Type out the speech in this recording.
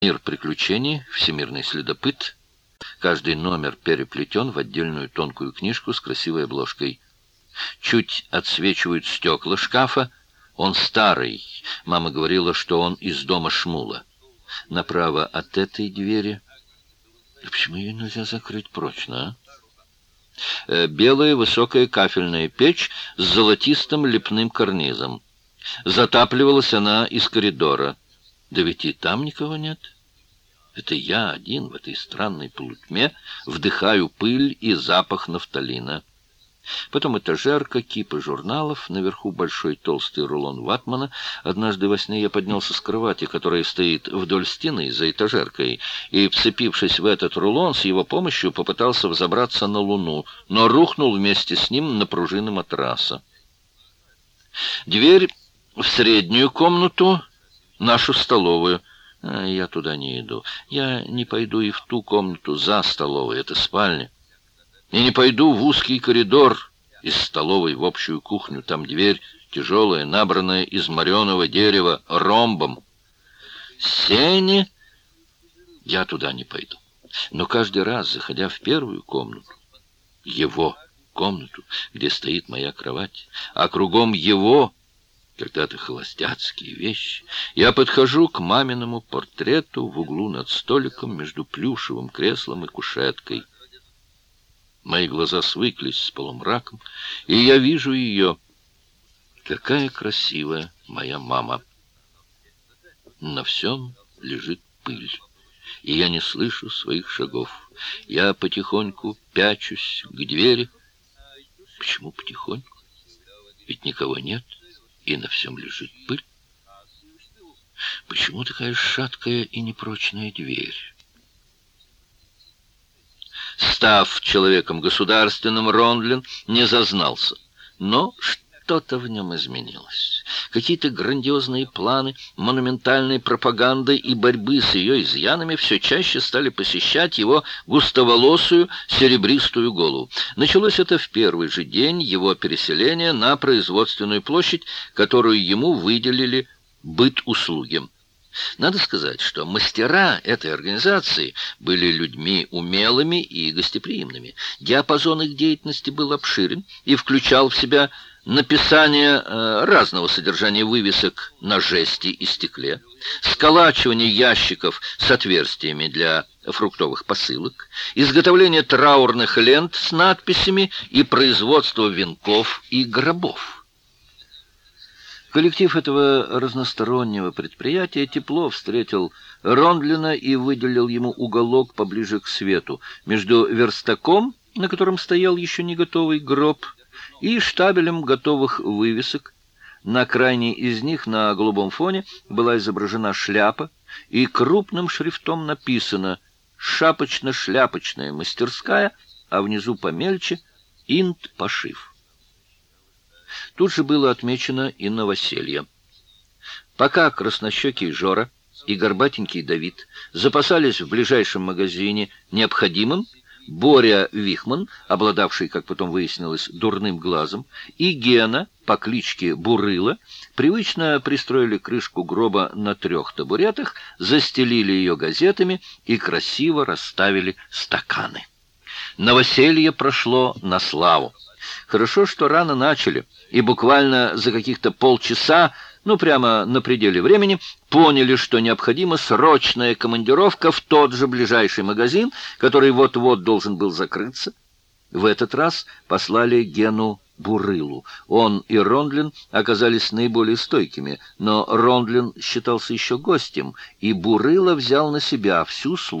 Мир приключений, всемирный следопыт. Каждый номер переплетен в отдельную тонкую книжку с красивой обложкой. Чуть отсвечивают стекла шкафа. Он старый. Мама говорила, что он из дома Шмула. Направо от этой двери... Почему ее нельзя закрыть прочно, а? Белая высокая кафельная печь с золотистым лепным карнизом. Затапливалась она из коридора. Да ведь и там никого нет. Это я один в этой странной полутьме вдыхаю пыль и запах нафталина. Потом этажерка, кипы журналов, наверху большой толстый рулон ватмана. Однажды во сне я поднялся с кровати, которая стоит вдоль стены за этажеркой, и, вцепившись в этот рулон, с его помощью попытался взобраться на Луну, но рухнул вместе с ним на пружины матраса. Дверь в среднюю комнату, нашу столовую. Я туда не иду. Я не пойду и в ту комнату за столовой, это спальня. И не пойду в узкий коридор из столовой в общую кухню. Там дверь тяжелая, набранная из мореного дерева ромбом. Сени. Я туда не пойду. Но каждый раз, заходя в первую комнату, его комнату, где стоит моя кровать, а кругом его... когда-то холостяцкие вещи, я подхожу к маминому портрету в углу над столиком между плюшевым креслом и кушеткой. Мои глаза свыклись с полумраком, и я вижу ее. Какая красивая моя мама! На всем лежит пыль, и я не слышу своих шагов. Я потихоньку пячусь к двери. Почему потихоньку? Ведь никого нет. И на всем лежит пыль. Почему такая шаткая и непрочная дверь? Став человеком государственным, Рондлин не зазнался, но что-то в нем изменилось. Какие-то грандиозные планы монументальной пропаганды и борьбы с ее изъянами все чаще стали посещать его густоволосую серебристую голову. Началось это в первый же день его переселения на производственную площадь, которую ему выделили быт-услуги. Надо сказать, что мастера этой организации были людьми умелыми и гостеприимными. Диапазон их деятельности был обширен и включал в себя написание разного содержания вывесок на жести и стекле, сколачивание ящиков с отверстиями для фруктовых посылок, изготовление траурных лент с надписями и производство венков и гробов. Коллектив этого разностороннего предприятия тепло встретил Рондлина и выделил ему уголок поближе к свету, между верстаком, на котором стоял еще не готовый гроб, и штабелем готовых вывесок. На крайней из них на голубом фоне была изображена шляпа, и крупным шрифтом написано «Шапочно-шляпочная мастерская», а внизу помельче «Инт-пошив». Тут же было отмечено и новоселье. Пока краснощекий Жора и горбатенький Давид запасались в ближайшем магазине необходимым, Боря Вихман, обладавший, как потом выяснилось, дурным глазом, и Гена по кличке Бурыла привычно пристроили крышку гроба на 3 табуретах, застелили ее газетами и красиво расставили стаканы. Новоселье прошло на славу. Хорошо, что рано начали, и буквально за каких-то полчаса, прямо на пределе времени, поняли, что необходима срочная командировка в тот же ближайший магазин, который вот-вот должен был закрыться. В этот раз послали Гену Бурылу. Он и Рондлин оказались наиболее стойкими, но Рондлин считался еще гостем, и Бурыла взял на себя всю службу.